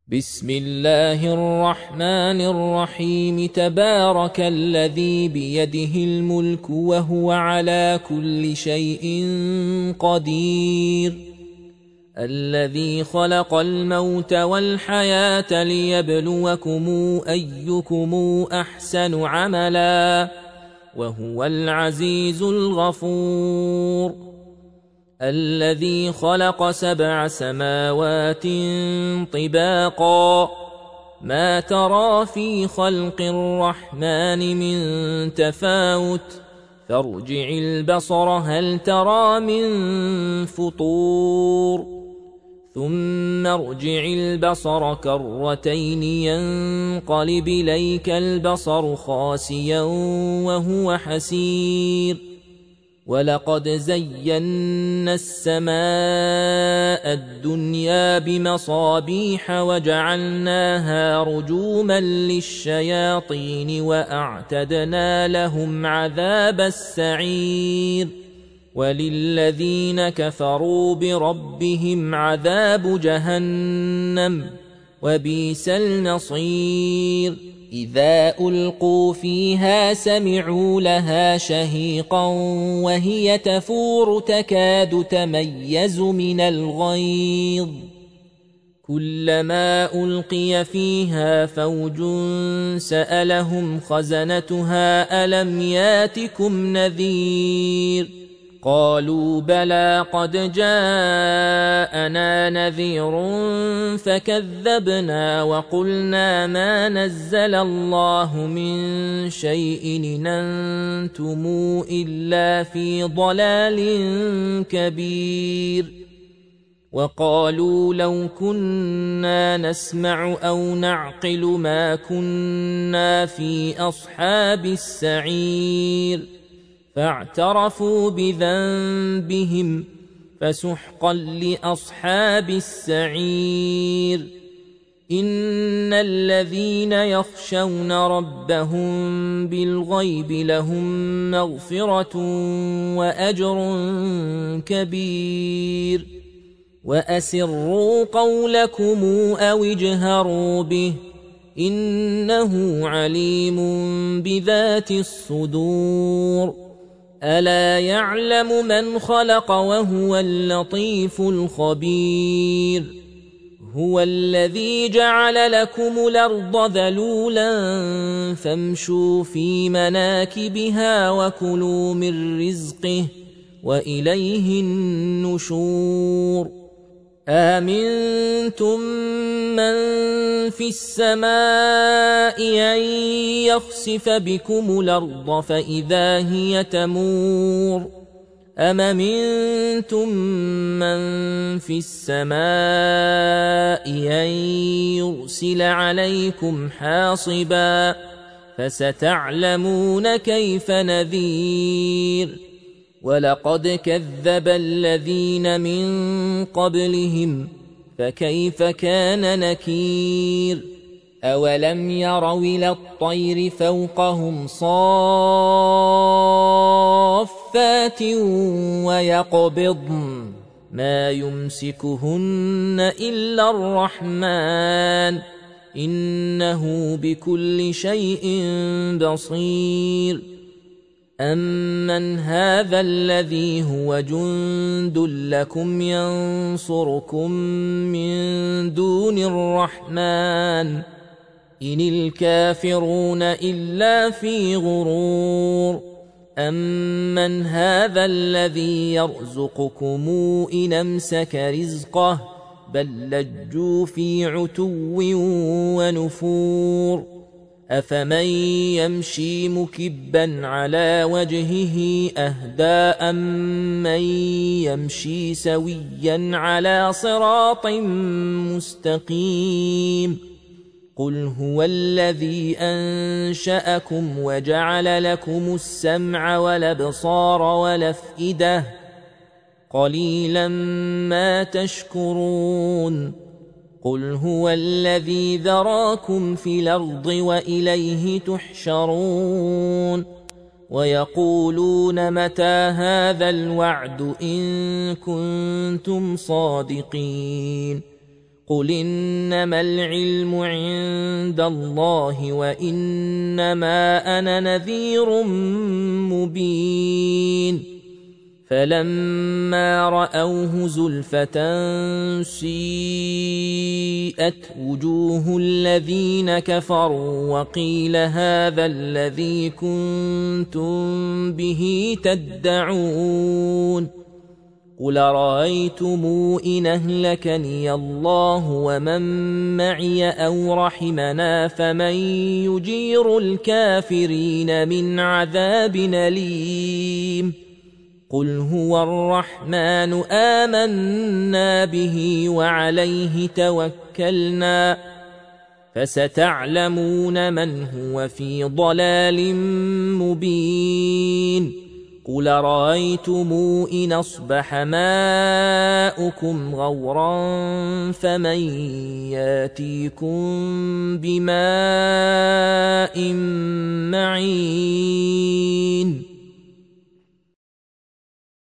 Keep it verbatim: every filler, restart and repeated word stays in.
بسم الله الرحمن الرحيم. تبارك الذي بيده الملك وهو على كل شيء قدير، الذي خلق الموت والحياة ليبلوكم أيكم أحسن عملا، وهو العزيز الغفور. الذي خلق سبع سماوات طباقا، ما ترى في خلق الرحمن من تفاوت، فارجع البصر هل ترى من فطور، ثم ارجع البصر كرتين ينقلب إليك البصر خاسئا وهو حسير. ولقد زينا السماء الدنيا بمصابيح وجعلناها رجوما للشياطين وأعتدنا لهم عذاب السعير. وللذين كفروا بربهم عذاب جهنم وبئس المصير. إذا ألقوا فيها سمعوا لها شهيقا وهي تفور تكاد تميز من الغيظ، كلما ألقي فيها فوج سألهم خزنتها ألم ياتكم نذير، قالوا بلى قد جاءنا نذير فكذبنا وقلنا ما نزل الله من شيء إن أنتم إلا في ضلال كبير. وقالوا لو كنا نسمع أو نعقل ما كنا في أصحاب السعير، فاعترفوا بذنبهم فسحقا لأصحاب السعير. إن الذين يخشون ربهم بالغيب لهم مغفرة وأجر كبير. وأسروا قولكم أو اجهروا به إنه عليم بذات الصدور. ألا يعلم من خلق وهو اللطيف الخبير. هو الذي جعل لكم الأرض ذلولا فامشوا في مناكبها وكلوا من رزقه وإليه النشور. آمنتم من في السماء أن يخسف بكم الأرض فإذا هي تمور، أم أمنتم من في السماء أن يرسل عليكم حاصبا، فستعلمون كيف نذير. ولقد كذب الذين من قبلهم فكيف كان نكير. أولم يروا إلى الطير فوقهم صافات ويقبضن ما يمسكهن إلا الرحمن إنه بكل شيء بصير. أمن هذا الذي هو جند لكم ينصركم من دون الرحمن إن الكافرون إلا في غرور. أمن هذا الذي يرزقكم إن أمسك رزقه بل لجوا في عتو ونفور. أفمن يمشي مكبا على وجهه أهدى أمن يمشي سويا على صراط مستقيم. قل هو الذي أنشأكم وجعل لكم السمع والأبصار والأفئدة قليلا ما تشكرون. قل هو الذي ذراكم في الأرض وإليه تحشرون. ويقولون متى هذا الوعد إن كنتم صادقين قل إنما العلم عند الله وإنما أنا نذير مبين فلما رأوه زلفة سيئت وجوه الذين كفروا وقيل هذا الذي كنتم به تدعون قل رأيتم إن أهلكني الله ومن معي أو رحمنا فمن يجير الكافرين من عذاب أليم قل هو الرحمن آمنا به وعليه توكلنا فستعلمون من هو في ضلال مبين قل رأيتم إن أصبح ماؤكم غورا فمن ياتيكم بماء معين